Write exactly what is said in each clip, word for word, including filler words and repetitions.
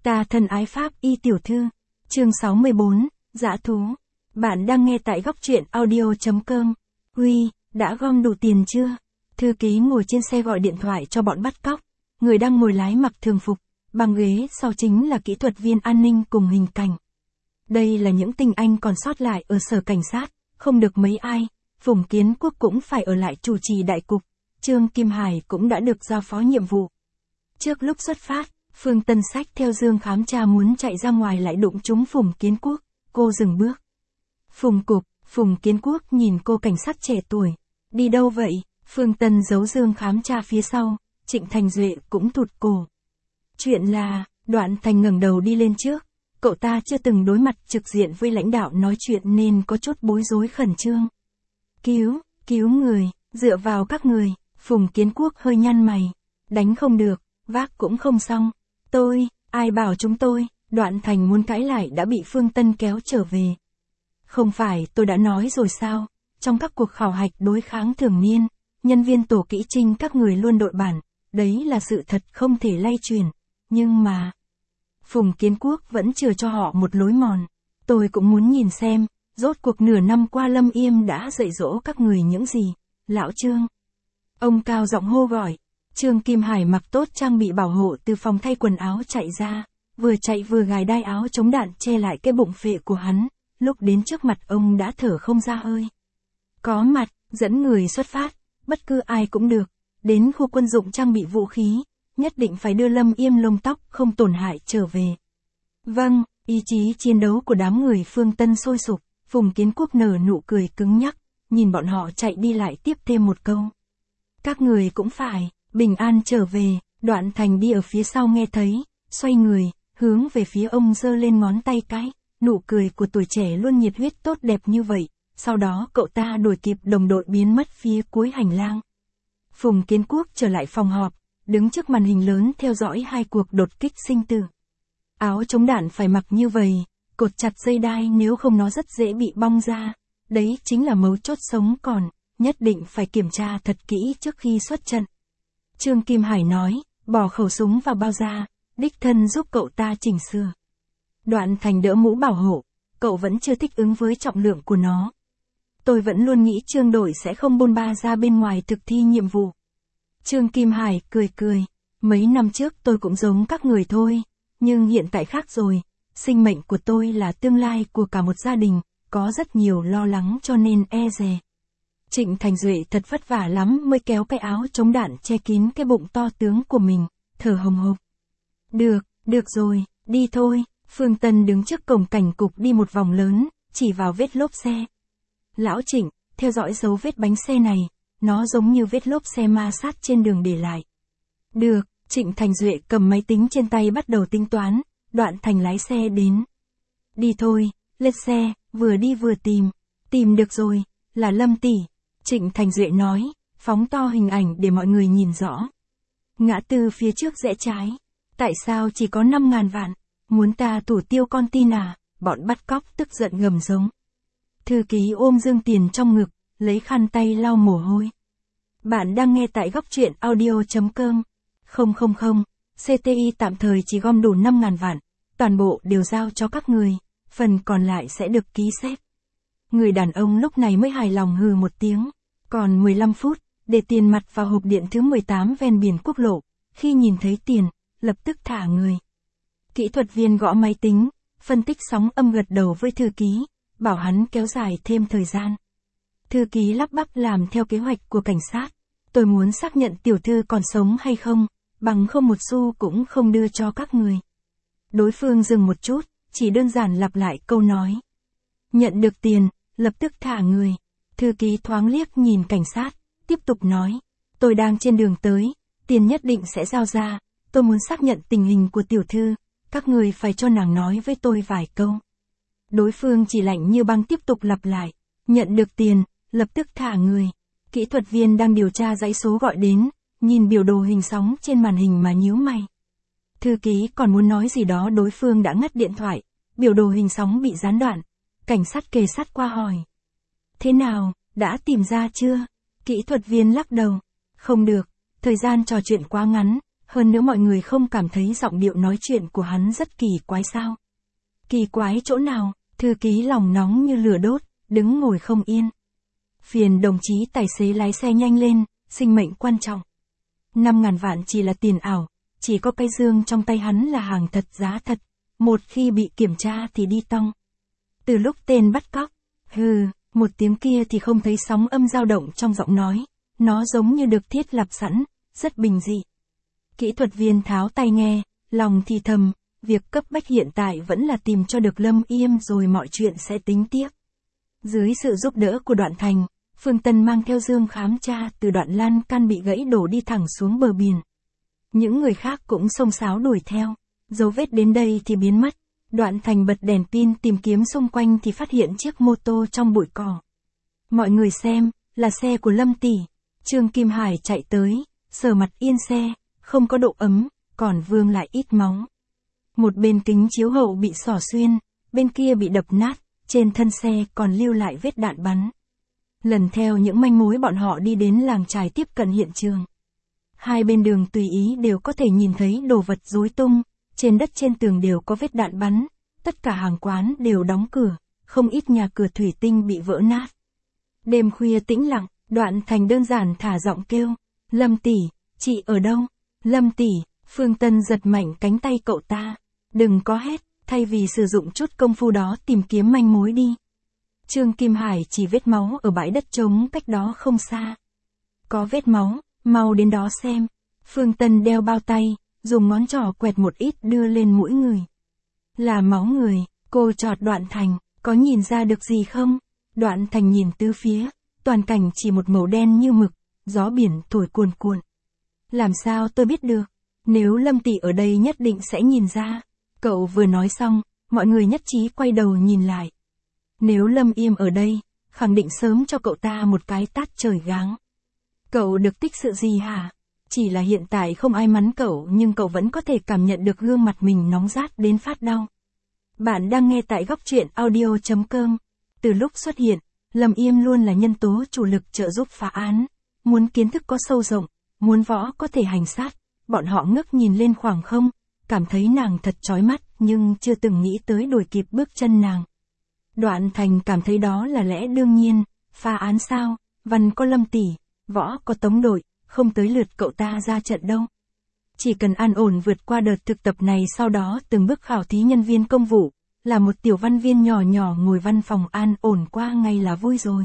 Ta thân ái Pháp y tiểu thư. Chương sáu mươi bốn, dã thú. Bạn đang nghe tại góc truyện audio.com. Huy, đã gom đủ tiền chưa? Thư ký ngồi trên xe gọi điện thoại cho bọn bắt cóc. Người đang ngồi lái mặc thường phục, bằng ghế sau chính là kỹ thuật viên an ninh cùng hình cảnh. Đây là những tinh anh còn sót lại ở sở cảnh sát, không được mấy ai. Phùng Kiến Quốc cũng phải ở lại chủ trì đại cục. Trương Kim Hải cũng đã được giao phó nhiệm vụ. Trước lúc xuất phát, Phương Tân Sách theo Dương Khám Tra muốn chạy ra ngoài lại đụng trúng Phùng Kiến Quốc, cô dừng bước. Phùng Cục, Phùng Kiến Quốc nhìn cô cảnh sát trẻ tuổi. Đi đâu vậy? Phương Tân giấu Dương Khám Tra phía sau, Trịnh Thành Duệ cũng thụt cổ. Chuyện là, Đoạn Thành ngẩng đầu đi lên trước. Cậu ta chưa từng đối mặt trực diện với lãnh đạo nói chuyện nên có chút bối rối khẩn trương. Cứu, cứu người, dựa vào các người. Phùng Kiến Quốc hơi nhăn mày. Đánh không được, vác cũng không xong. Tôi, ai bảo chúng tôi? Đoạn Thành muốn cãi lại đã bị Phương Tân kéo trở về. Không phải tôi đã nói rồi sao? Trong các cuộc khảo hạch đối kháng thường niên, nhân viên tổ kỹ trinh các người luôn đội bản. Đấy là sự thật không thể lay chuyển. Nhưng mà... Phùng Kiến Quốc vẫn chưa cho họ một lối mòn. Tôi cũng muốn nhìn xem, rốt cuộc nửa năm qua Lâm Yêm đã dạy dỗ các người những gì. Lão Trương. Ông cao giọng hô gọi. Trương Kim Hải mặc tốt trang bị bảo hộ từ phòng thay quần áo chạy ra, vừa chạy vừa gài đai áo chống đạn che lại cái bụng phệ của hắn, lúc đến trước mặt ông đã thở không ra hơi. Có mặt, dẫn người xuất phát, bất cứ ai cũng được, đến khu quân dụng trang bị vũ khí, nhất định phải đưa Lâm Yêm lông tóc không tổn hại trở về. Vâng, ý chí chiến đấu của đám người Phương Tân sôi sục, Phùng Kiến Quốc nở nụ cười cứng nhắc, nhìn bọn họ chạy đi lại tiếp thêm một câu. Các người cũng phải... Bình an trở về, Đoạn Thành đi ở phía sau nghe thấy, xoay người, hướng về phía ông giơ lên ngón tay cái, nụ cười của tuổi trẻ luôn nhiệt huyết tốt đẹp như vậy, sau đó cậu ta đuổi kịp đồng đội biến mất phía cuối hành lang. Phùng Kiến Quốc trở lại phòng họp, đứng trước màn hình lớn theo dõi hai cuộc đột kích sinh tử. Áo chống đạn phải mặc như vậy, cột chặt dây đai nếu không nó rất dễ bị bong ra, đấy chính là mấu chốt sống còn, nhất định phải kiểm tra thật kỹ trước khi xuất trận. Trương Kim Hải nói, bỏ khẩu súng vào bao da, đích thân giúp cậu ta chỉnh sửa. Đoạn Thành đỡ mũ bảo hộ, cậu vẫn chưa thích ứng với trọng lượng của nó. Tôi vẫn luôn nghĩ Trương đội sẽ không bôn ba ra bên ngoài thực thi nhiệm vụ. Trương Kim Hải cười cười, mấy năm trước tôi cũng giống các người thôi, nhưng hiện tại khác rồi, sinh mệnh của tôi là tương lai của cả một gia đình, có rất nhiều lo lắng cho nên e dè. Trịnh Thành Duệ thật vất vả lắm mới kéo cái áo chống đạn che kín cái bụng to tướng của mình, thở hồng hộc. Được, được rồi, đi thôi. Phương Tân đứng trước cổng cảnh cục đi một vòng lớn, chỉ vào vết lốp xe. Lão Trịnh, theo dõi dấu vết bánh xe này, nó giống như vết lốp xe ma sát trên đường để lại. Được, Trịnh Thành Duệ cầm máy tính trên tay bắt đầu tính toán, Đoạn Thành lái xe đến. Đi thôi, lên xe, vừa đi vừa tìm. Tìm được rồi, là Lâm tỷ. Trịnh Thành Duệ nói, phóng to hình ảnh để mọi người nhìn rõ. Ngã tư phía trước rẽ trái. Tại sao chỉ có năm ngàn vạn? Muốn ta thủ tiêu con tin à? Bọn bắt cóc tức giận gầm giống. Thư ký ôm dương tiền trong ngực, lấy khăn tay lau mồ hôi. Bạn đang nghe tại góc truyện audio.com. Không không không, xê tê i tạm thời chỉ gom đủ năm ngàn vạn. Toàn bộ đều giao cho các người, phần còn lại sẽ được ký xếp. Người đàn ông lúc này mới hài lòng hừ một tiếng. Còn mười lăm phút, để tiền mặt vào hộp điện thứ mười tám ven biển quốc lộ. Khi nhìn thấy tiền, lập tức thả người. Kỹ thuật viên gõ máy tính, phân tích sóng âm gật đầu với thư ký, bảo hắn kéo dài thêm thời gian. Thư ký lắp bắp làm theo kế hoạch của cảnh sát. Tôi muốn xác nhận tiểu thư còn sống hay không, bằng không một xu cũng không đưa cho các người. Đối phương dừng một chút, chỉ đơn giản lặp lại câu nói. Nhận được tiền, lập tức thả người. Thư ký thoáng liếc nhìn cảnh sát, tiếp tục nói. Tôi đang trên đường tới, tiền nhất định sẽ giao ra, tôi muốn xác nhận tình hình của tiểu thư, các người phải cho nàng nói với tôi vài câu. Đối phương chỉ lạnh như băng tiếp tục lặp lại. Nhận được tiền, lập tức thả người. Kỹ thuật viên đang điều tra dãy số gọi đến, nhìn biểu đồ hình sóng trên màn hình mà nhíu mày. Thư ký còn muốn nói gì đó đối phương đã ngắt điện thoại, biểu đồ hình sóng bị gián đoạn. Cảnh sát kề sát qua hỏi. Thế nào, đã tìm ra chưa? Kỹ thuật viên lắc đầu. Không được, thời gian trò chuyện quá ngắn, Hơn nữa mọi người không cảm thấy giọng điệu nói chuyện của hắn rất kỳ quái sao? Kỳ quái chỗ nào? Thư ký lòng nóng như lửa đốt, đứng ngồi không yên. Phiền đồng chí tài xế lái xe nhanh lên, sinh mệnh quan trọng. Năm ngàn vạn chỉ là tiền ảo, chỉ có cái dương trong tay hắn là hàng thật giá thật. Một khi bị kiểm tra thì đi tong. Từ lúc tên bắt cóc, hừ, một tiếng kia thì không thấy sóng âm dao động trong giọng nói. Nó giống như được thiết lập sẵn, rất bình dị. Kỹ thuật viên tháo tai nghe, lòng thì thầm, việc cấp bách hiện tại vẫn là tìm cho được Lâm Yêm rồi mọi chuyện sẽ tính tiếp. Dưới sự giúp đỡ của Đoạn Thành, Phương Tân mang theo dương khám tra từ đoạn lan can bị gãy đổ đi thẳng xuống bờ biển. Những người khác cũng xông xáo đuổi theo, dấu vết đến đây thì biến mất. Đoạn Thành bật đèn pin tìm kiếm xung quanh thì phát hiện chiếc mô tô trong bụi cỏ. Mọi người xem, là xe của Lâm tỷ. Trương Kim Hải chạy tới, sờ mặt yên xe, không có độ ấm, còn vương lại ít máu. Một bên kính chiếu hậu bị xỏ xuyên, bên kia bị đập nát, trên thân xe còn lưu lại vết đạn bắn. Lần theo những manh mối bọn họ đi đến làng trài tiếp cận hiện trường. Hai bên đường tùy ý đều có thể nhìn thấy đồ vật rối tung, trên đất trên tường đều có vết đạn bắn, tất cả hàng quán đều đóng cửa, không ít nhà cửa thủy tinh bị vỡ nát. Đêm khuya tĩnh lặng, Đoạn Thành đơn giản thả giọng kêu, Lâm tỷ, chị ở đâu? Lâm tỷ, Phương Tân giật mạnh cánh tay cậu ta, đừng có hét, thay vì sử dụng chút công phu đó tìm kiếm manh mối đi. Trương Kim Hải chỉ vết máu ở bãi đất trống cách đó không xa. Có vết máu, mau đến đó xem. Phương Tân đeo bao tay, dùng ngón trỏ quẹt một ít đưa lên mũi người. Là máu người, cô chọt Đoạn Thành, có nhìn ra được gì không? Đoạn Thành nhìn tứ phía, toàn cảnh chỉ một màu đen như mực, gió biển thổi cuồn cuộn. Làm sao tôi biết được? Nếu Lâm tỷ ở đây nhất định sẽ nhìn ra. Cậu vừa nói xong, mọi người nhất trí quay đầu nhìn lại. Nếu Lâm Yêm ở đây, khẳng định sớm cho cậu ta một cái tát trời giáng. Cậu được tích sự gì hả? Chỉ là hiện tại không ai mắng cậu nhưng cậu vẫn có thể cảm nhận được gương mặt mình nóng rát đến phát đau. Bạn đang nghe tại góc truyện audio chấm com. Từ lúc xuất hiện, Lâm Yêm luôn là nhân tố chủ lực trợ giúp phá án. Muốn kiến thức có sâu rộng, muốn võ có thể hành sát. Bọn họ ngước nhìn lên khoảng không, cảm thấy nàng thật chói mắt nhưng chưa từng nghĩ tới đuổi kịp bước chân nàng. Đoạn Thành cảm thấy đó là lẽ đương nhiên, phá án sao, văn có Lâm tỷ, võ có Tống đội, không tới lượt cậu ta ra trận đâu. Chỉ cần an ổn vượt qua đợt thực tập này sau đó từng bước khảo thí nhân viên công vụ, là một tiểu văn viên nhỏ nhỏ ngồi văn phòng an ổn qua ngày là vui rồi.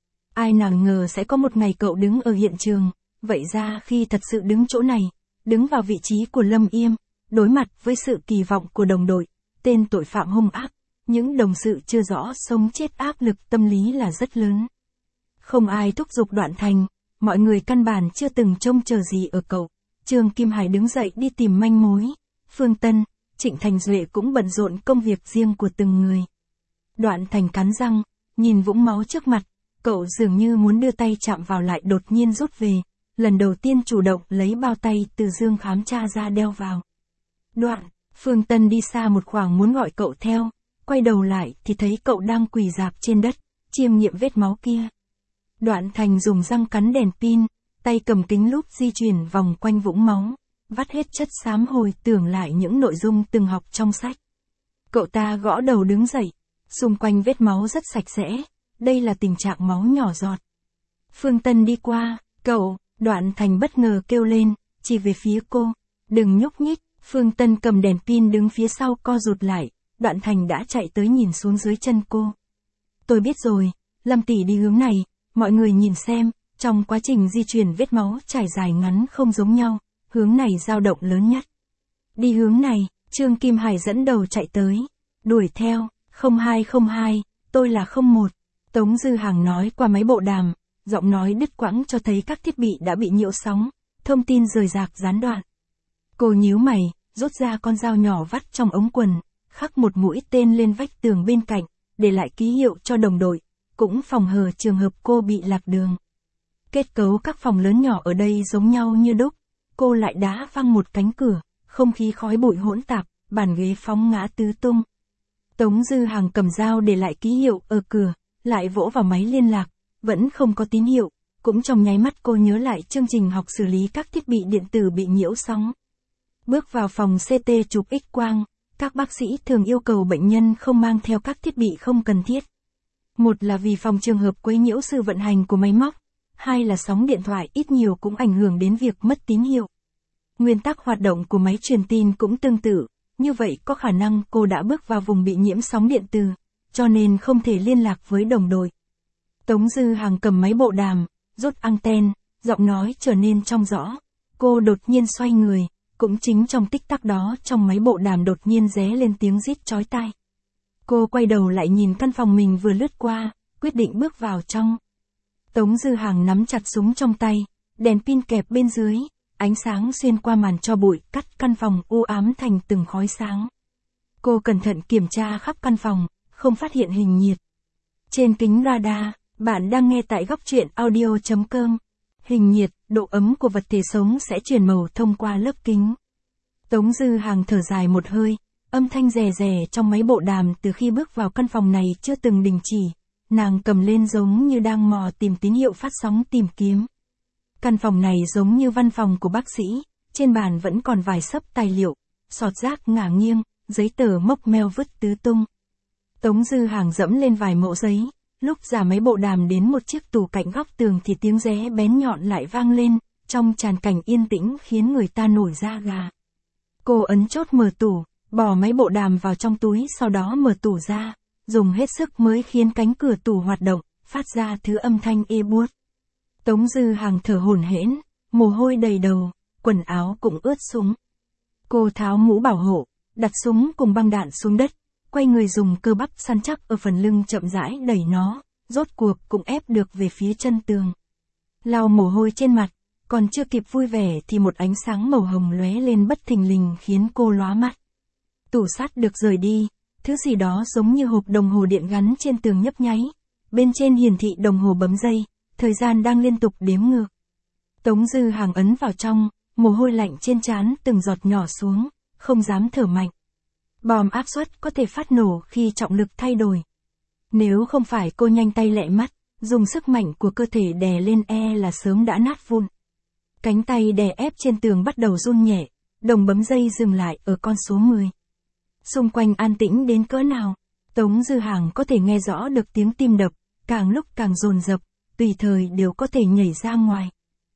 Ai nào ngờ sẽ có một ngày cậu đứng ở hiện trường, vậy ra khi thật sự đứng chỗ này, đứng vào vị trí của Lâm Yêm, đối mặt với sự kỳ vọng của đồng đội, tên tội phạm hung ác, những đồng sự chưa rõ sống chết áp lực tâm lý là rất lớn. Không ai thúc giục Đoạn Thành, mọi người căn bản chưa từng trông chờ gì ở cậu. Trương Kim Hải đứng dậy đi tìm manh mối. Phương Tân, Trịnh Thành Duệ cũng bận rộn công việc riêng của từng người. Đoạn Thành cắn răng, nhìn vũng máu trước mặt, cậu dường như muốn đưa tay chạm vào lại đột nhiên rút về, lần đầu tiên chủ động lấy bao tay từ dương khám tra ra đeo vào. Đoạn, Phương Tân đi xa một khoảng muốn gọi cậu theo, quay đầu lại thì thấy cậu đang quỳ rạp trên đất, chiêm nghiệm vết máu kia. Đoạn Thành dùng răng cắn đèn pin, tay cầm kính lúp di chuyển vòng quanh vũng máu, vắt hết chất xám hồi tưởng lại những nội dung từng học trong sách. Cậu ta gõ đầu đứng dậy, xung quanh vết máu rất sạch sẽ, đây là tình trạng máu nhỏ giọt. Phương Tân đi qua, cậu, Đoạn Thành bất ngờ kêu lên, chỉ về phía cô, đừng nhúc nhích. Phương Tân cầm đèn pin đứng phía sau co rụt lại, Đoạn Thành đã chạy tới nhìn xuống dưới chân cô. Tôi biết rồi, Lâm tỷ đi hướng này, mọi người nhìn xem, trong quá trình di chuyển vết máu trải dài ngắn không giống nhau, hướng này dao động lớn nhất. Đi hướng này, Trương Kim Hải dẫn đầu chạy tới, đuổi theo, không hai không hai, tôi là không một. Tống Dư Hàng nói qua máy bộ đàm, giọng nói đứt quãng cho thấy các thiết bị đã bị nhiễu sóng, thông tin rời rạc gián đoạn. Cô nhíu mày, rút ra con dao nhỏ vắt trong ống quần, khắc một mũi tên lên vách tường bên cạnh, để lại ký hiệu cho đồng đội, cũng phòng hờ trường hợp cô bị lạc đường. Kết cấu các phòng lớn nhỏ ở đây giống nhau như đúc, cô lại đá văng một cánh cửa, không khí khói bụi hỗn tạp, bàn ghế phóng ngã tứ tung. Tống Dư Hàng cầm dao để lại ký hiệu ở cửa, lại vỗ vào máy liên lạc, vẫn không có tín hiệu, cũng trong nháy mắt cô nhớ lại chương trình học xử lý các thiết bị điện tử bị nhiễu sóng, Bước vào phòng xê tê chụp X-quang, các bác sĩ thường yêu cầu bệnh nhân không mang theo các thiết bị không cần thiết. Một là vì phòng trường hợp quấy nhiễu sự vận hành của máy móc, hai là sóng điện thoại ít nhiều cũng ảnh hưởng đến việc mất tín hiệu. Nguyên tắc hoạt động của máy truyền tin cũng tương tự, như vậy có khả năng cô đã bước vào vùng bị nhiễm sóng điện từ, cho nên không thể liên lạc với đồng đội. Tống Dư Hàng cầm máy bộ đàm, rút anten, giọng nói trở nên trong rõ. Cô đột nhiên xoay người, cũng chính trong tích tắc đó trong máy bộ đàm đột nhiên ré lên tiếng rít chói tai. Cô quay đầu lại nhìn căn phòng mình vừa lướt qua, quyết định bước vào trong. Tống Dư Hàng nắm chặt súng trong tay, đèn pin kẹp bên dưới, ánh sáng xuyên qua màn tro bụi cắt căn phòng u ám thành từng khói sáng. Cô cẩn thận kiểm tra khắp căn phòng, không phát hiện hình nhiệt. Trên kính radar, bạn đang nghe tại góc truyện audio chấm com. Hình nhiệt, độ ấm của vật thể sống sẽ chuyển màu thông qua lớp kính. Tống Dư Hàng thở dài một hơi, âm thanh rè rè trong máy bộ đàm từ khi bước vào căn phòng này chưa từng đình chỉ. Nàng cầm lên giống như đang mò tìm tín hiệu phát sóng tìm kiếm. Căn phòng này giống như văn phòng của bác sĩ, trên bàn vẫn còn vài xấp tài liệu, sọt rác ngả nghiêng, giấy tờ mốc meo vứt tứ tung. Tống Dư Hàng dẫm lên vài mẩu giấy, lúc giả máy bộ đàm đến một chiếc tủ cạnh góc tường thì tiếng ré bén nhọn lại vang lên, trong tràn cảnh yên tĩnh khiến người ta nổi da gà. Cô ấn chốt mở tủ, bỏ máy bộ đàm vào trong túi sau đó mở tủ ra, dùng hết sức mới khiến cánh cửa tủ hoạt động, phát ra thứ âm thanh ê buốt. Tống Dư Hàng thở hổn hển, mồ hôi đầy đầu, quần áo cũng ướt sũng. Cô tháo mũ bảo hộ, đặt súng cùng băng đạn xuống đất, quay người dùng cơ bắp săn chắc ở phần lưng chậm rãi đẩy nó, rốt cuộc cũng ép được về phía chân tường. Lau mồ hôi trên mặt, còn chưa kịp vui vẻ thì một ánh sáng màu hồng lóe lên bất thình lình khiến cô lóa mắt. Tủ sắt được rời đi, thứ gì đó giống như hộp đồng hồ điện gắn trên tường nhấp nháy, bên trên hiển thị đồng hồ bấm giây, thời gian đang liên tục đếm ngược. Tống Dư Hàng ấn vào trong, mồ hôi lạnh trên trán từng giọt nhỏ xuống, không dám thở mạnh. Bom áp suất có thể phát nổ khi trọng lực thay đổi. Nếu không phải cô nhanh tay lẹ mắt, dùng sức mạnh của cơ thể đè lên e là sớm đã nát vụn. Cánh tay đè ép trên tường bắt đầu run nhẹ, đồng bấm dây dừng lại ở con số mười. Xung quanh an tĩnh đến cỡ nào, Tống Dư Hàng có thể nghe rõ được tiếng tim đập, càng lúc càng dồn dập, tùy thời đều có thể nhảy ra ngoài.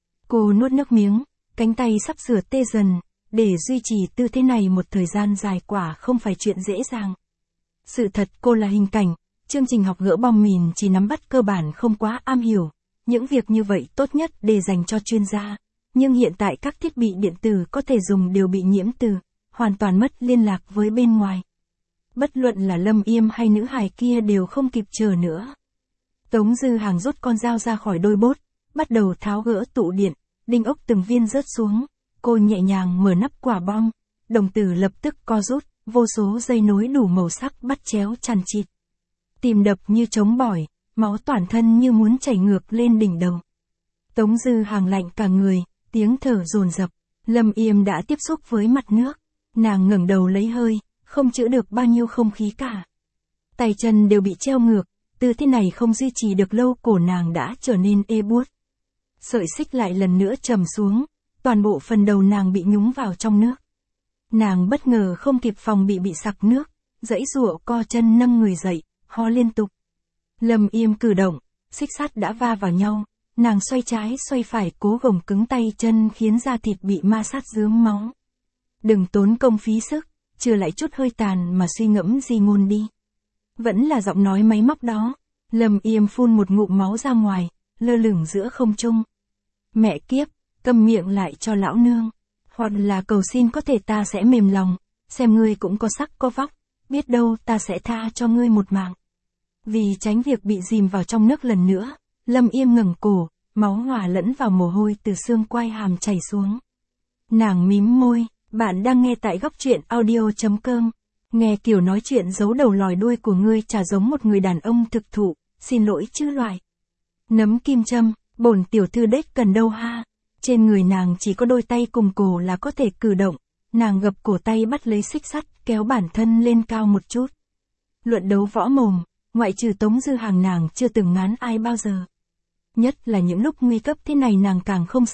Cô nuốt nước miếng, cánh tay sắp sửa tê dần, để duy trì tư thế này một thời gian dài quả không phải chuyện dễ dàng. Sự thật cô là hình cảnh, chương trình học gỡ bom mìn chỉ nắm bắt cơ bản không quá am hiểu, những việc như vậy tốt nhất để dành cho chuyên gia, nhưng hiện tại các thiết bị điện tử có thể dùng đều bị nhiễm từ, hoàn toàn mất liên lạc với bên ngoài. Bất luận là Lâm Yêm hay nữ hài kia đều không kịp chờ nữa. Tống Dư Hàng rút con dao ra khỏi đôi bốt, bắt đầu tháo gỡ tụ điện, đinh ốc từng viên rớt xuống, cô nhẹ nhàng mở nắp quả bom, đồng tử lập tức co rút, vô số dây nối đủ màu sắc bắt chéo chằng chịt. Tim đập như trống bỏi, máu toàn thân như muốn chảy ngược lên đỉnh đầu. Tống Dư Hàng lạnh cả người, tiếng thở dồn dập, Lâm Yêm đã tiếp xúc với mặt nước, nàng ngẩng đầu lấy hơi, không trữ được bao nhiêu không khí cả. Tay chân đều bị treo ngược, tư thế này không duy trì được lâu, cổ nàng đã trở nên ê buốt. Sợi xích lại lần nữa trầm xuống, toàn bộ phần đầu nàng bị nhúng vào trong nước. Nàng bất ngờ không kịp phòng bị bị sặc nước, giãy giụa co chân nâng người dậy, ho liên tục. Lâm Yêm cử động, xích sắt đã va vào nhau, nàng xoay trái xoay phải cố gồng cứng tay chân khiến da thịt bị ma sát rướm máu. Đừng tốn công phí sức, trừ lại chút hơi tàn mà suy ngẫm gì ngôn đi. Vẫn là giọng nói máy móc đó. Lâm Yêm phun một ngụm máu ra ngoài, lơ lửng giữa không trung. Mẹ kiếp, câm miệng lại cho lão nương. Hoặc là cầu xin có thể ta sẽ mềm lòng, xem ngươi cũng có sắc có vóc, biết đâu ta sẽ tha cho ngươi một mạng. Vì tránh việc bị dìm vào trong nước lần nữa, Lâm Yêm ngẩng cổ, máu hòa lẫn vào mồ hôi từ xương quai hàm chảy xuống. Nàng mím môi, bạn đang nghe tại góc truyện audio chấm com. Nghe kiểu nói chuyện giấu đầu lòi đuôi của ngươi chả giống một người đàn ông thực thụ, xin lỗi chứ loài. Nấm kim châm, bổn tiểu thư đếch cần đâu ha. Trên người nàng chỉ có đôi tay cùng cổ là có thể cử động, nàng gập cổ tay bắt lấy xích sắt kéo bản thân lên cao một chút. Luận đấu võ mồm, ngoại trừ Tống Dư Hàng nàng chưa từng ngán ai bao giờ. Nhất là những lúc nguy cấp thế này nàng càng không sợ,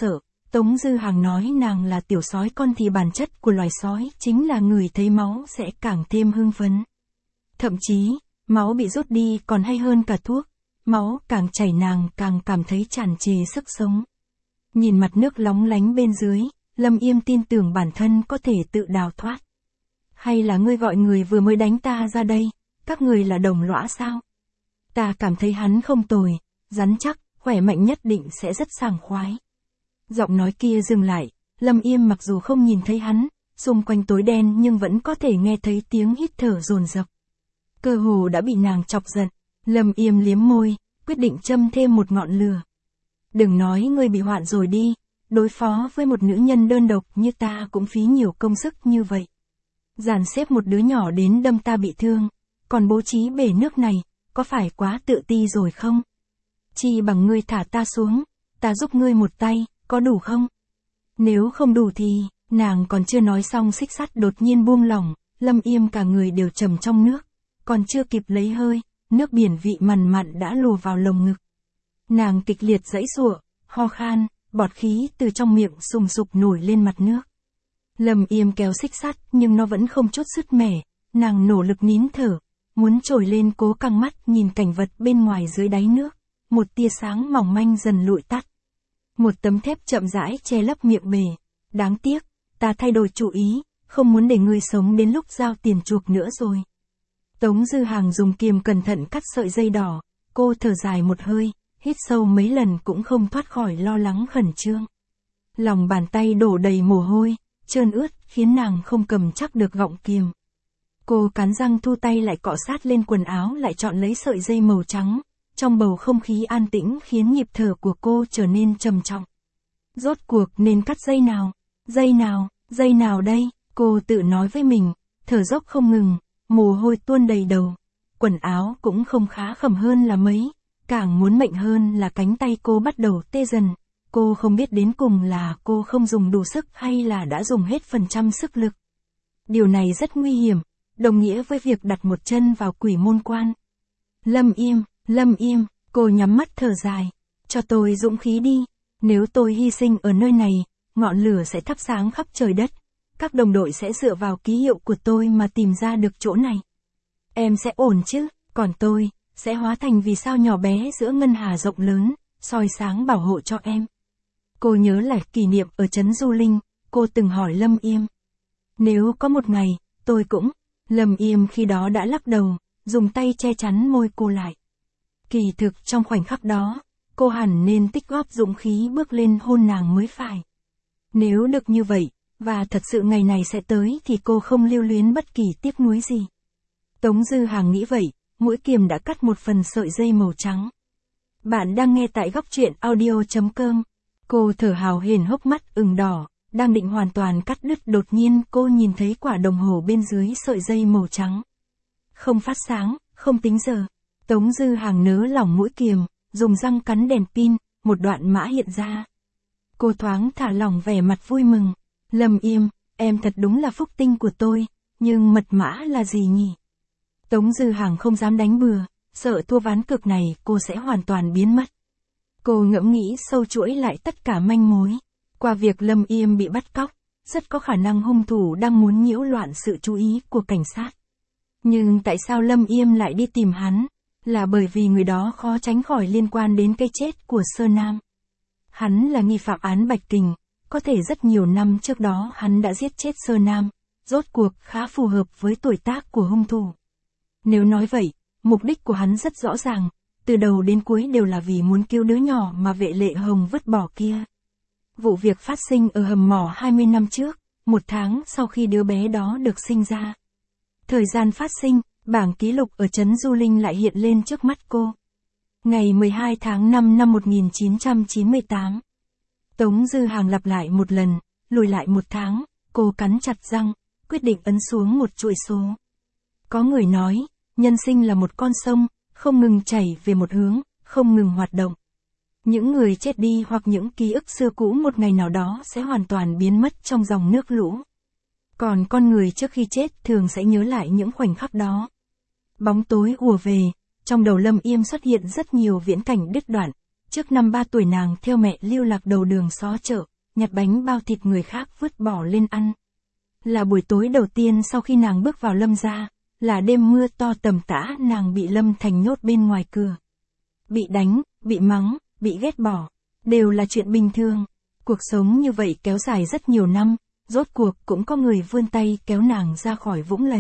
Tống Dư Hàng nói nàng là tiểu sói con thì bản chất của loài sói chính là người thấy máu sẽ càng thêm hưng phấn. Thậm chí, máu bị rút đi còn hay hơn cả thuốc, máu càng chảy nàng càng cảm thấy tràn trề sức sống. Nhìn mặt nước lóng lánh bên dưới, Lâm Yêm tin tưởng bản thân có thể tự đào thoát. Hay là ngươi gọi người vừa mới đánh ta ra đây, các người là đồng lõa sao? Ta cảm thấy hắn không tồi, rắn chắc, khỏe mạnh nhất định sẽ rất sảng khoái. Giọng nói kia dừng lại, Lâm Yêm mặc dù không nhìn thấy hắn, xung quanh tối đen nhưng vẫn có thể nghe thấy tiếng hít thở dồn dập. Cơ hồ đã bị nàng chọc giận, Lâm Yêm liếm môi, quyết định châm thêm một ngọn lửa. Đừng nói ngươi bị hoạn rồi đi, đối phó với một nữ nhân đơn độc như ta cũng phí nhiều công sức như vậy. Dàn xếp một đứa nhỏ đến đâm ta bị thương, còn bố trí bể nước này, có phải quá tự ti rồi không? Chi bằng ngươi thả ta xuống, ta giúp ngươi một tay, có đủ không? Nếu không đủ thì, nàng còn chưa nói xong xích sắt đột nhiên buông lỏng, Lâm Yêm cả người đều trầm trong nước, còn chưa kịp lấy hơi, nước biển vị mằn mặn đã lùa vào lồng ngực. Nàng kịch liệt giãy giụa, ho khan, bọt khí từ trong miệng sùng sục nổi lên mặt nước. Lâm Yêm kéo xích sắt nhưng nó vẫn không chút sứt mẻ, nàng nỗ lực nín thở, muốn trồi lên cố căng mắt nhìn cảnh vật bên ngoài dưới đáy nước, một tia sáng mỏng manh dần lụi tắt. Một tấm thép chậm rãi che lấp miệng bể, đáng tiếc, ta thay đổi chủ ý, không muốn để ngươi sống đến lúc giao tiền chuộc nữa rồi. Tống Dư Hàng dùng kiềm cẩn thận cắt sợi dây đỏ, cô thở dài một hơi, hít sâu mấy lần cũng không thoát khỏi lo lắng khẩn trương. Lòng bàn tay đổ đầy mồ hôi, trơn ướt khiến nàng không cầm chắc được gọng kiềm. Cô cắn răng thu tay lại cọ sát lên quần áo lại chọn lấy sợi dây màu trắng, trong bầu không khí an tĩnh khiến nhịp thở của cô trở nên trầm trọng. Rốt cuộc nên cắt dây nào, dây nào, dây nào đây, cô tự nói với mình, thở dốc không ngừng, mồ hôi tuôn đầy đầu, quần áo cũng không khá khẩm hơn là mấy, càng muốn mệnh hơn là cánh tay cô bắt đầu tê dần. Cô không biết đến cùng là cô không dùng đủ sức hay là đã dùng hết phần trăm sức lực. Điều này rất nguy hiểm, đồng nghĩa với việc đặt một chân vào quỷ môn quan. Lâm Yêm, Lâm Yêm, cô nhắm mắt thở dài, cho tôi dũng khí đi, nếu tôi hy sinh ở nơi này, ngọn lửa sẽ thắp sáng khắp trời đất, các đồng đội sẽ dựa vào ký hiệu của tôi mà tìm ra được chỗ này. Em sẽ ổn chứ, còn tôi, sẽ hóa thành vì sao nhỏ bé giữa ngân hà rộng lớn, soi sáng bảo hộ cho em. Cô nhớ lại kỷ niệm ở trấn Du Linh, cô từng hỏi Lâm Yêm. Nếu có một ngày, tôi cũng, Lâm Yêm khi đó đã lắc đầu, dùng tay che chắn môi cô lại. Kỳ thực trong khoảnh khắc đó, cô hẳn nên tích góp dũng khí bước lên hôn nàng mới phải. Nếu được như vậy, và thật sự ngày này sẽ tới thì cô không lưu luyến bất kỳ tiếc nuối gì. Tống Dư Hàng nghĩ vậy, mũi kiềm đã cắt một phần sợi dây màu trắng. Bạn đang nghe tại góc truyện audio chấm com. Cô thở hào hển hốc mắt ửng đỏ, đang định hoàn toàn cắt đứt đột nhiên cô nhìn thấy quả đồng hồ bên dưới sợi dây màu trắng. Không phát sáng, không tính giờ. Tống Dư Hàng nớ lỏng mũi kiềm, dùng răng cắn đèn pin, một đoạn mã hiện ra. Cô thoáng thả lỏng vẻ mặt vui mừng. Lâm Yêm, em thật đúng là phúc tinh của tôi, nhưng mật mã là gì nhỉ? Tống Dư Hàng không dám đánh bừa, sợ thua ván cược này cô sẽ hoàn toàn biến mất. Cô ngẫm nghĩ sâu chuỗi lại tất cả manh mối. Qua việc Lâm Yêm bị bắt cóc, rất có khả năng hung thủ đang muốn nhiễu loạn sự chú ý của cảnh sát. Nhưng tại sao Lâm Yêm lại đi tìm hắn? Là bởi vì người đó khó tránh khỏi liên quan đến cái chết của Sơ Nam. Hắn là nghi phạm án Bạch Kình, có thể rất nhiều năm trước đó hắn đã giết chết Sơ Nam, rốt cuộc khá phù hợp với tuổi tác của hung thủ. Nếu nói vậy, mục đích của hắn rất rõ ràng, từ đầu đến cuối đều là vì muốn cứu đứa nhỏ mà vệ lệ hồng vứt bỏ kia. Vụ việc phát sinh ở hầm mỏ hai mươi năm trước, một tháng sau khi đứa bé đó được sinh ra. Thời gian phát sinh, bảng ký lục ở trấn Du Linh lại hiện lên trước mắt cô. Ngày mười hai tháng năm năm một nghìn chín trăm chín mươi tám. Tống Dư Hàng lặp lại một lần, lùi lại một tháng, cô cắn chặt răng, quyết định ấn xuống một chuỗi số. Có người nói, nhân sinh là một con sông, không ngừng chảy về một hướng, không ngừng hoạt động. Những người chết đi hoặc những ký ức xưa cũ một ngày nào đó sẽ hoàn toàn biến mất trong dòng nước lũ. Còn con người trước khi chết thường sẽ nhớ lại những khoảnh khắc đó. Bóng tối ùa về, trong đầu Lâm Yêm xuất hiện rất nhiều viễn cảnh đứt đoạn. Trước năm ba tuổi nàng theo mẹ lưu lạc đầu đường xó chợ, nhặt bánh bao thịt người khác vứt bỏ lên ăn. Là buổi tối đầu tiên sau khi nàng bước vào Lâm gia, là đêm mưa to tầm tã nàng bị Lâm Thành nhốt bên ngoài cửa. Bị đánh, bị mắng, bị ghét bỏ, đều là chuyện bình thường. Cuộc sống như vậy kéo dài rất nhiều năm, rốt cuộc cũng có người vươn tay kéo nàng ra khỏi vũng lầy.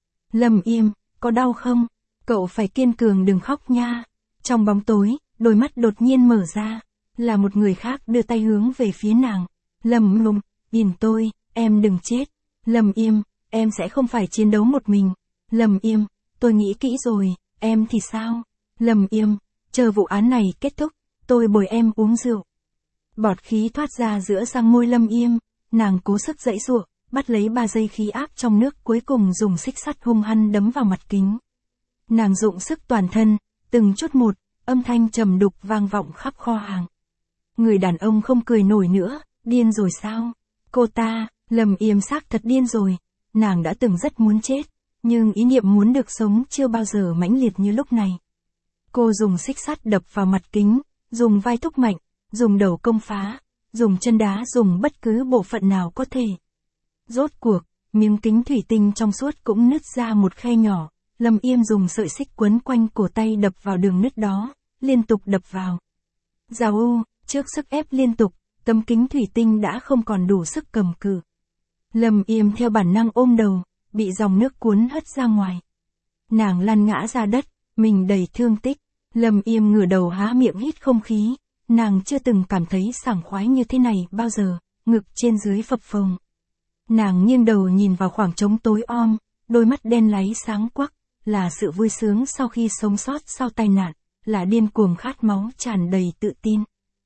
Lâm Yêm, có đau không? Cậu phải kiên cường đừng khóc nha. Trong bóng tối, đôi mắt đột nhiên mở ra, là một người khác đưa tay hướng về phía nàng. Lâm Yêm, nhìn tôi, em đừng chết. Lâm Yêm, em sẽ không phải chiến đấu một mình. Lâm Yêm, tôi nghĩ kỹ rồi, em thì sao? Lâm Yêm, chờ vụ án này kết thúc, tôi bồi em uống rượu. Bọt khí thoát ra giữa răng môi Lâm Yêm, nàng cố sức giãy giụa, bắt lấy ba dây khí áp trong nước cuối cùng dùng xích sắt hung hăng đấm vào mặt kính. Nàng dụng sức toàn thân, từng chút một, âm thanh trầm đục vang vọng khắp kho hàng. Người đàn ông không cười nổi nữa, điên rồi sao? Cô ta, Lâm Yêm xác thật điên rồi, nàng đã từng rất muốn chết, nhưng ý niệm muốn được sống chưa bao giờ mãnh liệt như lúc này. Cô dùng xích sắt đập vào mặt kính, dùng vai thúc mạnh, dùng đầu công phá, dùng chân đá, dùng bất cứ bộ phận nào có thể. Rốt cuộc, miếng kính thủy tinh trong suốt cũng nứt ra một khe nhỏ, Lâm Yêm dùng sợi xích quấn quanh cổ tay đập vào đường nứt đó, liên tục đập vào. Rào u, trước sức ép liên tục, tấm kính thủy tinh đã không còn đủ sức cầm cự. Lâm Yêm theo bản năng ôm đầu, bị dòng nước cuốn hất ra ngoài. Nàng lăn ngã ra đất, mình đầy thương tích. Lâm Yêm ngửa đầu há miệng hít không khí, nàng chưa từng cảm thấy sảng khoái như thế này bao giờ, ngực trên dưới phập phồng. Nàng nghiêng đầu nhìn vào khoảng trống tối om, đôi mắt đen láy sáng quắc, là sự vui sướng sau khi sống sót sau tai nạn, là điên cuồng khát máu tràn đầy tự tin.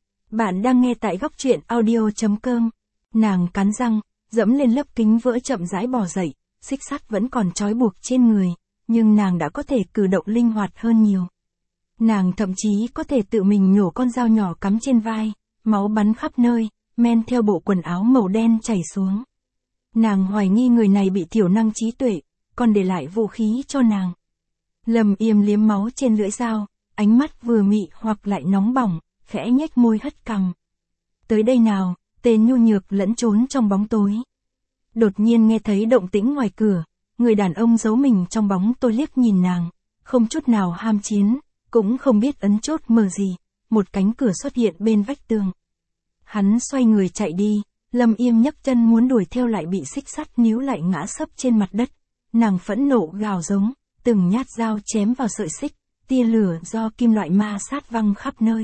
Bạn đang nghe tại góc truyện audio chấm com. Nàng cắn răng, dẫm lên lớp kính vỡ chậm rãi bò dậy, xích sắt vẫn còn trói buộc trên người, nhưng nàng đã có thể cử động linh hoạt hơn nhiều. Nàng thậm chí có thể tự mình nhổ con dao nhỏ cắm trên vai, máu bắn khắp nơi, men theo bộ quần áo màu đen chảy xuống. Nàng hoài nghi người này bị thiểu năng trí tuệ, còn để lại vũ khí cho nàng. Lâm Yêm liếm máu trên lưỡi dao, ánh mắt vừa mị hoặc lại nóng bỏng, khẽ nhếch môi hất cằm. Tới đây nào, tên nhu nhược lẫn trốn trong bóng tối. Đột nhiên nghe thấy động tĩnh ngoài cửa, người đàn ông giấu mình trong bóng tối liếc nhìn nàng, không chút nào ham chiến, cũng không biết ấn chốt mở gì, một cánh cửa xuất hiện bên vách tường. Hắn xoay người chạy đi, Lâm Yêm nhấc chân muốn đuổi theo lại bị xích sắt níu lại ngã sấp trên mặt đất. Nàng phẫn nộ gào giống, từng nhát dao chém vào sợi xích, tia lửa do kim loại ma sát văng khắp nơi.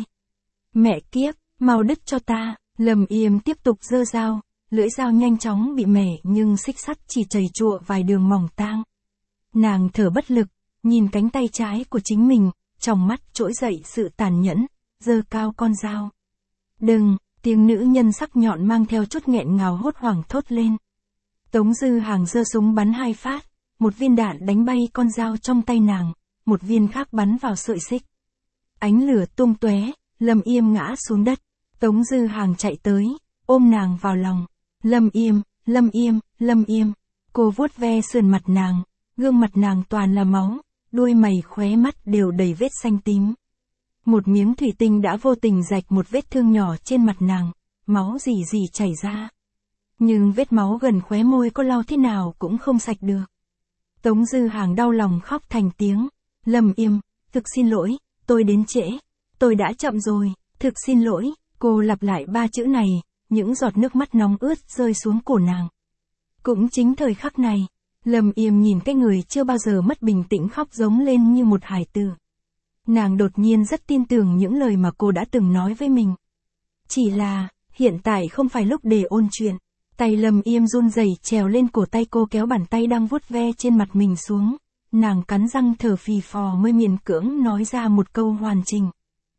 Mẹ kiếp, mau đứt cho ta, Lâm Yêm tiếp tục giơ dao, lưỡi dao nhanh chóng bị mẻ nhưng xích sắt chỉ chầy chụa vài đường mỏng tang. Nàng thở bất lực, nhìn cánh tay trái của chính mình, trong mắt trỗi dậy sự tàn nhẫn, giơ cao con dao. Đừng, tiếng nữ nhân sắc nhọn mang theo chút nghẹn ngào hốt hoảng thốt lên. Tống Dư Hàng giơ súng bắn hai phát, một viên đạn đánh bay con dao trong tay nàng, một viên khác bắn vào sợi xích. Ánh lửa tung tóe, Lâm Yêm ngã xuống đất, Tống Dư Hàng chạy tới, ôm nàng vào lòng. Lâm Yêm, Lâm Yêm, Lâm Yêm, cô vuốt ve sườn mặt nàng, gương mặt nàng toàn là máu, đuôi mày khóe mắt đều đầy vết xanh tím. Một miếng thủy tinh đã vô tình rạch một vết thương nhỏ trên mặt nàng, máu rỉ rỉ chảy ra. Nhưng vết máu gần khóe môi có lau thế nào cũng không sạch được. Tống Dư Hàng đau lòng khóc thành tiếng. Lâm Yêm, thực xin lỗi, tôi đến trễ, tôi đã chậm rồi, thực xin lỗi. Cô lặp lại ba chữ này, những giọt nước mắt nóng ướt rơi xuống cổ nàng. Cũng chính thời khắc này, Lâm Yêm nhìn cái người chưa bao giờ mất bình tĩnh khóc giống lên như một hài tử. Nàng đột nhiên rất tin tưởng những lời mà cô đã từng nói với mình. Chỉ là, hiện tại không phải lúc để ôn chuyện. Tay Lâm Yêm run rẩy trèo lên cổ tay cô kéo bàn tay đang vuốt ve trên mặt mình xuống. Nàng cắn răng thở phì phò mới miễn cưỡng nói ra một câu hoàn chỉnh.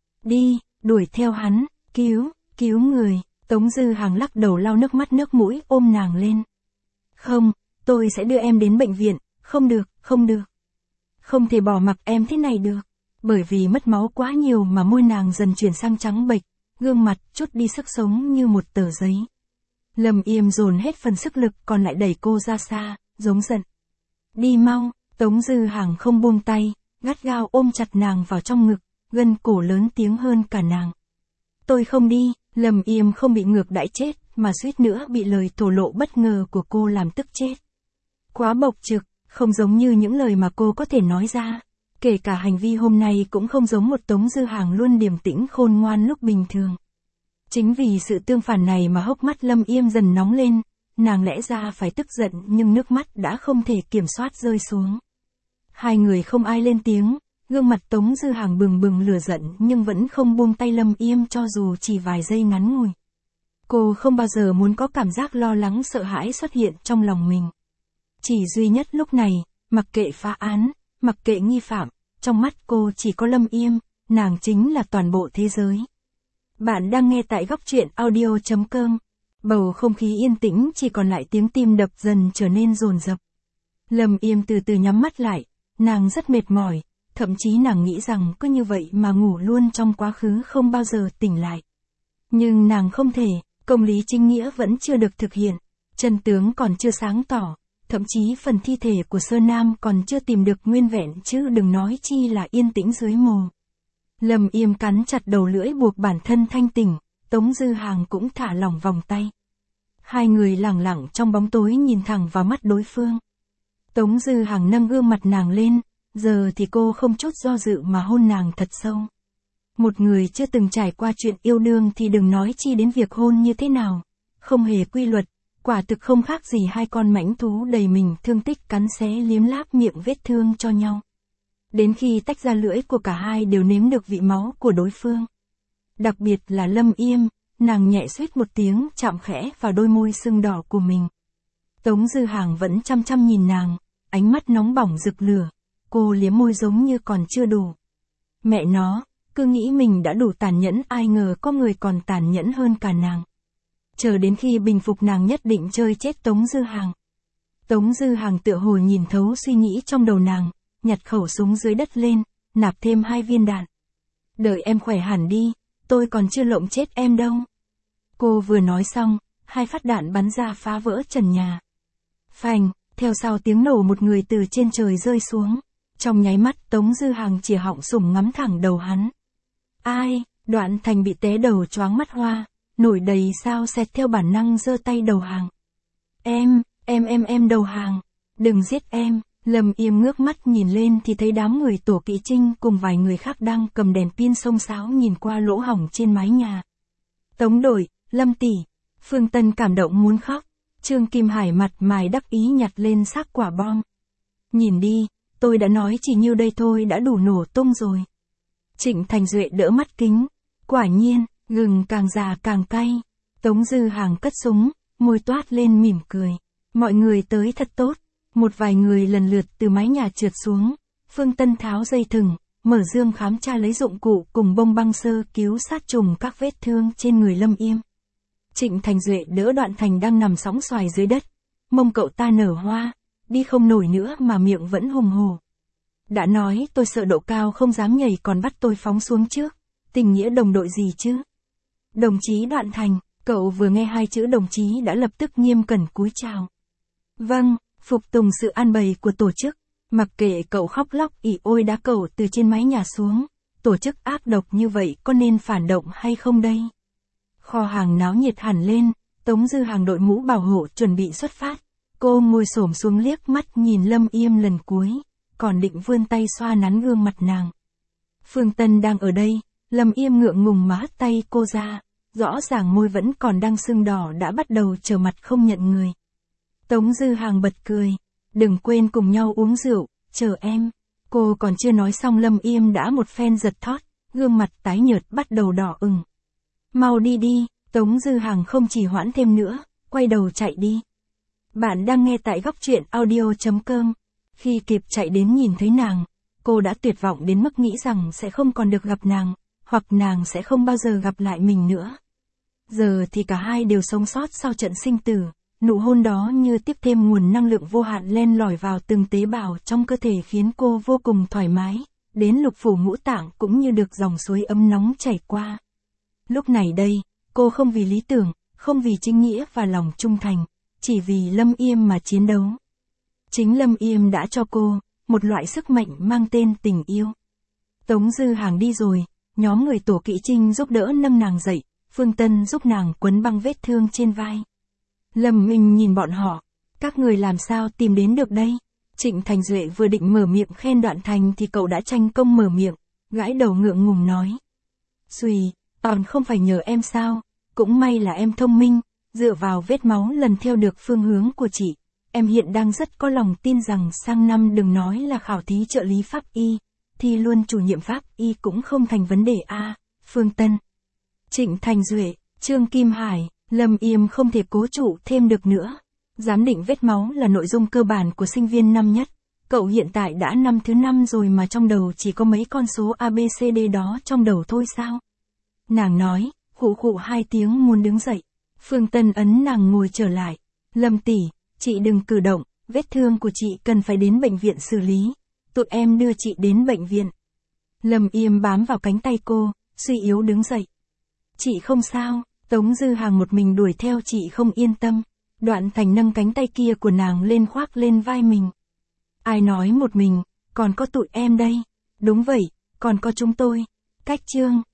Đi, đuổi theo hắn, cứu, cứu người. Tống Dư Hàng lắc đầu lau nước mắt nước mũi ôm nàng lên. Không, tôi sẽ đưa em đến bệnh viện, không được, không được. Không thể bỏ mặc em thế này được. Bởi vì mất máu quá nhiều mà môi nàng dần chuyển sang trắng bệch, gương mặt chút đi sức sống như một tờ giấy. Lâm Yêm dồn hết phần sức lực còn lại đẩy cô ra xa, giống giận. Đi mau, Tống Dư Hàng không buông tay, gắt gao ôm chặt nàng vào trong ngực, gân cổ lớn tiếng hơn cả nàng. Tôi không đi, Lâm Yêm không bị ngược đãi chết, mà suýt nữa bị lời thổ lộ bất ngờ của cô làm tức chết. Quá bộc trực, không giống như những lời mà cô có thể nói ra. Kể cả hành vi hôm nay cũng không giống một Tống Dư Hàng luôn điềm tĩnh khôn ngoan lúc bình thường. Chính vì sự tương phản này mà hốc mắt Lâm Yêm dần nóng lên, nàng lẽ ra phải tức giận nhưng nước mắt đã không thể kiểm soát rơi xuống. Hai người không ai lên tiếng, gương mặt Tống Dư Hàng bừng bừng lửa giận nhưng vẫn không buông tay Lâm Yêm cho dù chỉ vài giây ngắn ngủi. Cô không bao giờ muốn có cảm giác lo lắng sợ hãi xuất hiện trong lòng mình. Chỉ duy nhất lúc này, mặc kệ phá án, mặc kệ nghi phạm, trong mắt cô chỉ có Lâm Yêm, nàng chính là toàn bộ thế giới. Bạn đang nghe tại góc truyện audio chấm com. Bầu không khí yên tĩnh chỉ còn lại tiếng tim đập dần trở nên dồn dập. Lâm Yêm từ từ nhắm mắt lại, nàng rất mệt mỏi, thậm chí nàng nghĩ rằng cứ như vậy mà ngủ luôn trong quá khứ không bao giờ tỉnh lại. Nhưng nàng không thể, công lý chính nghĩa vẫn chưa được thực hiện, chân tướng còn chưa sáng tỏ, thậm chí phần thi thể của Sơ Nam còn chưa tìm được nguyên vẹn chứ đừng nói chi là yên tĩnh dưới mồ. Lâm Yêm cắn chặt đầu lưỡi buộc bản thân thanh tỉnh, Tống Dư Hàng cũng thả lỏng vòng tay. Hai người lẳng lặng trong bóng tối nhìn thẳng vào mắt đối phương. Tống Dư Hàng nâng gương mặt nàng lên, giờ thì cô không chút do dự mà hôn nàng thật sâu. Một người chưa từng trải qua chuyện yêu đương thì đừng nói chi đến việc hôn như thế nào. Không hề quy luật, quả thực không khác gì hai con mãnh thú đầy mình thương tích cắn xé liếm láp miệng vết thương cho nhau. Đến khi tách ra lưỡi của cả hai đều nếm được vị máu của đối phương. Đặc biệt là Lâm Yêm, nàng nhẹ suýt một tiếng chạm khẽ vào đôi môi sưng đỏ của mình. Tống Dư Hàng vẫn chăm chăm nhìn nàng, ánh mắt nóng bỏng rực lửa, cô liếm môi giống như còn chưa đủ. Mẹ nó, cứ nghĩ mình đã đủ tàn nhẫn ai ngờ có người còn tàn nhẫn hơn cả nàng. Chờ đến khi bình phục nàng nhất định chơi chết Tống Dư Hàng. Tống Dư Hàng tựa hồ nhìn thấu suy nghĩ trong đầu nàng, nhặt khẩu súng dưới đất lên, nạp thêm hai viên đạn. Đợi em khỏe hẳn đi, tôi còn chưa lộng chết em đâu. Cô vừa nói xong, hai phát đạn bắn ra phá vỡ trần nhà. Phành, theo sau tiếng nổ một người từ trên trời rơi xuống. Trong nháy mắt Tống Dư Hàng chìa họng sủng ngắm thẳng đầu hắn. Ai, Đoạn Thành bị té đầu choáng mắt hoa, nổi đầy sao xẹt theo bản năng giơ tay đầu hàng. Em, em em em đầu hàng, đừng giết em. Lâm Yêm ngước mắt nhìn lên thì thấy đám người Tổ Kỵ Trinh cùng vài người khác đang cầm đèn pin xông xáo nhìn qua lỗ hổng trên mái nhà. Tống đội, Lâm tỷ, Phương Tân cảm động muốn khóc, Trương Kim Hải mặt mày đắc ý nhặt lên xác quả bom. Nhìn đi, tôi đã nói chỉ nhiêu đây thôi đã đủ nổ tung rồi. Trịnh Thành Duệ đỡ mắt kính, quả nhiên, gừng càng già càng cay. Tống Dư Hàng cất súng, môi toát lên mỉm cười. Mọi người tới thật tốt. Một vài người lần lượt từ mái nhà trượt xuống, Phương Tân tháo dây thừng, mở dương khám tra lấy dụng cụ cùng bông băng sơ cứu sát trùng các vết thương trên người Lâm Yêm. Trịnh Thành Duệ đỡ Đoạn Thành đang nằm sóng xoài dưới đất, mông cậu ta nở hoa, đi không nổi nữa mà miệng vẫn hùng hổ. Đã nói tôi sợ độ cao không dám nhảy còn bắt tôi phóng xuống trước, tình nghĩa đồng đội gì chứ? Đồng chí Đoạn Thành, cậu vừa nghe hai chữ đồng chí đã lập tức nghiêm cẩn cúi chào. Vâng. Phục tùng sự an bày của tổ chức, mặc kệ cậu khóc lóc ỉ ôi đá cậu từ trên mái nhà xuống, tổ chức ác độc như vậy có nên phản động hay không đây? Kho hàng náo nhiệt hẳn lên, Tống Dư Hàng đội mũ bảo hộ chuẩn bị xuất phát, cô ngồi xổm xuống liếc mắt nhìn Lâm Yêm lần cuối, còn định vươn tay xoa nắn gương mặt nàng. Phương Tân đang ở đây, Lâm Yêm ngượng ngùng mà hất tay cô ra, rõ ràng môi vẫn còn đang sưng đỏ đã bắt đầu trở mặt không nhận người. Tống Dư Hàng bật cười, đừng quên cùng nhau uống rượu, chờ em. Cô còn chưa nói xong Lâm Yêm đã một phen giật thót, gương mặt tái nhợt bắt đầu đỏ ửng. Mau đi đi, Tống Dư Hàng không trì hoãn thêm nữa, quay đầu chạy đi. Bạn đang nghe tại góc truyện audio chấm com. Khi kịp chạy đến nhìn thấy nàng, cô đã tuyệt vọng đến mức nghĩ rằng sẽ không còn được gặp nàng, hoặc nàng sẽ không bao giờ gặp lại mình nữa. Giờ thì cả hai đều sống sót sau trận sinh tử. Nụ hôn đó như tiếp thêm nguồn năng lượng vô hạn len lỏi vào từng tế bào trong cơ thể khiến cô vô cùng thoải mái, đến lục phủ ngũ tạng cũng như được dòng suối ấm nóng chảy qua. Lúc này đây, cô không vì lý tưởng, không vì chính nghĩa và lòng trung thành, chỉ vì Lâm Yêm mà chiến đấu. Chính Lâm Yêm đã cho cô một loại sức mạnh mang tên tình yêu. Tống Dư Hàng đi rồi, nhóm người Tổ Kỵ Trinh giúp đỡ nâng nàng dậy, Phương Tân giúp nàng quấn băng vết thương trên vai. Lâm Minh nhìn bọn họ, các người làm sao tìm đến được đây? Trịnh Thành Duệ vừa định mở miệng khen Đoạn Thành thì cậu đã tranh công mở miệng, gãi đầu ngượng ngùng nói. Xùi, còn không phải nhờ em sao, cũng may là em thông minh, dựa vào vết máu lần theo được phương hướng của chị. Em hiện đang rất có lòng tin rằng sang năm đừng nói là khảo thí trợ lý pháp y, thì luôn chủ nhiệm pháp y cũng không thành vấn đề a. À, Phương Tân, Trịnh Thành Duệ, Trương Kim Hải, Lâm Yêm không thể cố trụ thêm được nữa. Giám định vết máu là nội dung cơ bản của sinh viên năm nhất. Cậu hiện tại đã năm thứ năm rồi mà trong đầu chỉ có mấy con số A B C D đó trong đầu thôi sao? Nàng nói, khụ khụ hai tiếng muốn đứng dậy. Phương Tân ấn nàng ngồi trở lại. Lâm tỷ, chị đừng cử động, vết thương của chị cần phải đến bệnh viện xử lý. Tụi em đưa chị đến bệnh viện. Lâm Yêm bám vào cánh tay cô, suy yếu đứng dậy. Chị không sao, Tống Dư Hàng một mình đuổi theo chị không yên tâm. Đoạn Thành nâng cánh tay kia của nàng lên khoác lên vai mình. Ai nói một mình, còn có tụi em đây. Đúng vậy, còn có chúng tôi. Cách chương.